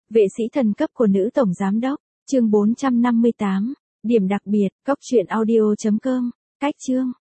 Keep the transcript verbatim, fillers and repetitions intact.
Vệ sĩ thần cấp của nữ tổng giám đốc, chương bốn trăm năm mươi tám, điểm đặc biệt, cốc truyện audio chấm com, cách chương.